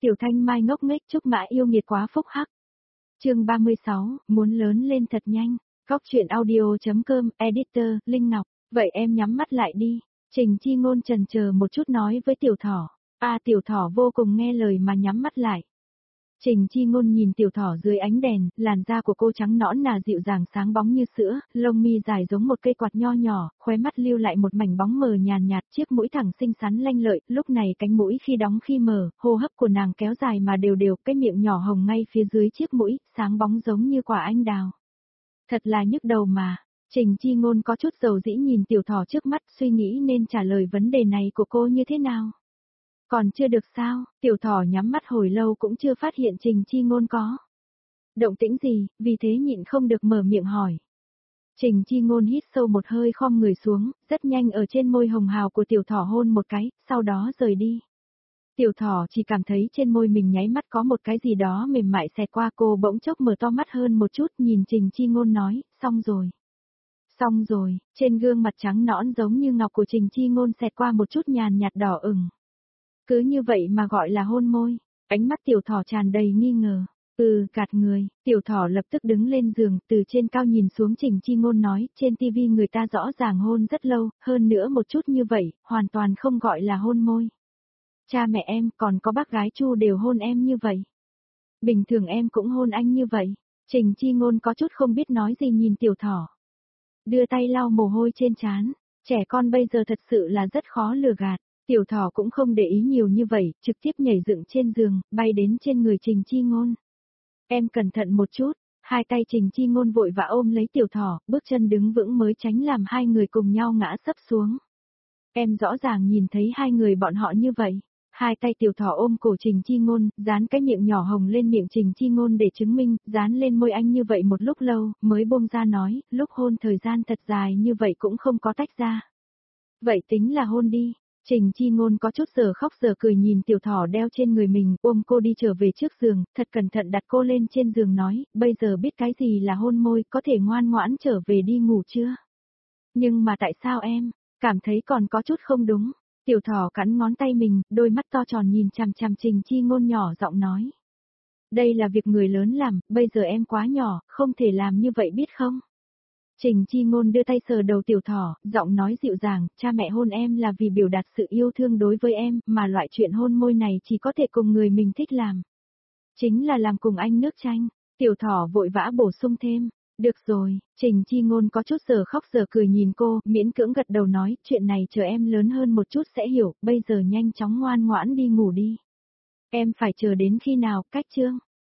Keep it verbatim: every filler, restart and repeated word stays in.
Tiểu Thanh Mai ngốc nghếch Trúc Mã yêu nghiệt quá phúc hắc. Chương ba mươi sáu, muốn lớn lên thật nhanh. Góc truyện audio.com, editor, Linh Ngọc. Vậy em nhắm mắt lại đi. Trình Chi Ngôn chần chờ một chút nói với Tiểu Thỏ. A Tiểu Thỏ vô cùng nghe lời mà nhắm mắt lại. Trình Chi Ngôn nhìn Tiểu Thỏ dưới ánh đèn, làn da của cô trắng nõn nà dịu dàng sáng bóng như sữa, lông mi dài giống một cây quạt nho nhỏ, khóe mắt lưu lại một mảnh bóng mờ nhàn nhạt, chiếc mũi thẳng xinh xắn lanh lợi, lúc này cánh mũi khi đóng khi mở, hô hấp của nàng kéo dài mà đều đều, cái miệng nhỏ hồng ngay phía dưới chiếc mũi, sáng bóng giống như quả anh đào. Thật là nhức đầu mà. Trình Chi Ngôn có chút dầu dĩ nhìn Tiểu Thỏ trước mắt, suy nghĩ nên trả lời vấn đề này của cô như thế nào. Còn chưa được sao, Tiểu Thỏ nhắm mắt hồi lâu cũng chưa phát hiện Trình Chi Ngôn có động tĩnh gì, vì thế nhịn không được mở miệng hỏi. Trình Chi Ngôn hít sâu một hơi khom người xuống, rất nhanh ở trên môi hồng hào của Tiểu Thỏ hôn một cái, sau đó rời đi. Tiểu Thỏ chỉ cảm thấy trên môi mình nháy mắt có một cái gì đó mềm mại xẹt qua, cô bỗng chốc mở to mắt hơn một chút, nhìn Trình Chi Ngôn nói, xong rồi. Xong rồi, trên gương mặt trắng nõn giống như ngọc của Trình Chi Ngôn xẹt qua một chút nhàn nhạt đỏ ửng. Cứ như vậy mà gọi là hôn môi. Ánh mắt Tiểu Thỏ tràn đầy nghi ngờ. Ừ, gạt người. Tiểu Thỏ lập tức đứng lên giường, từ trên cao nhìn xuống Trình Chi Ngôn nói, trên tivi người ta rõ ràng hôn rất lâu, hơn nữa một chút như vậy, hoàn toàn không gọi là hôn môi. Cha mẹ em, còn có bác gái Chu đều hôn em như vậy. Bình thường em cũng hôn anh như vậy. Trình Chi Ngôn có chút không biết nói gì nhìn Tiểu Thỏ. Đưa tay lau mồ hôi trên trán. Trẻ con bây giờ thật sự là rất khó lừa gạt. Tiểu Thỏ cũng không để ý nhiều như vậy, trực tiếp nhảy dựng trên giường, bay đến trên người Trình Chi Ngôn. Em cẩn thận một chút, hai tay Trình Chi Ngôn vội vã ôm lấy Tiểu Thỏ, bước chân đứng vững mới tránh làm hai người cùng nhau ngã sấp xuống. Em rõ ràng nhìn thấy hai người bọn họ như vậy. Hai tay Tiểu Thỏ ôm cổ Trình Chi Ngôn, dán cái miệng nhỏ hồng lên miệng Trình Chi Ngôn để chứng minh, dán lên môi anh như vậy một lúc lâu, mới buông ra nói, lúc hôn thời gian thật dài như vậy cũng không có tách ra. Vậy tính là hôn đi. Trình Chi Ngôn có chút giờ khóc giờ cười nhìn Tiểu Thỏ đeo trên người mình, ôm cô đi trở về trước giường, thật cẩn thận đặt cô lên trên giường nói, bây giờ biết cái gì là hôn môi, có thể ngoan ngoãn trở về đi ngủ chưa? Nhưng mà tại sao em, cảm thấy còn có chút không đúng? Tiểu Thỏ cắn ngón tay mình, đôi mắt to tròn nhìn chằm chằm Trình Chi Ngôn nhỏ giọng nói. Đây là việc người lớn làm, bây giờ em quá nhỏ, không thể làm như vậy biết không? Trình Chi Ngôn đưa tay sờ đầu Tiểu Thỏ, giọng nói dịu dàng, cha mẹ hôn em là vì biểu đạt sự yêu thương đối với em, mà loại chuyện hôn môi này chỉ có thể cùng người mình thích làm. Chính là làm cùng anh nước chanh. Tiểu Thỏ vội vã bổ sung thêm. Được rồi, Trình Chi Ngôn có chút giờ khóc giờ cười nhìn cô, miễn cưỡng gật đầu nói, chuyện này chờ em lớn hơn một chút sẽ hiểu, bây giờ nhanh chóng ngoan ngoãn đi ngủ đi. Em phải chờ đến khi nào, cách chương?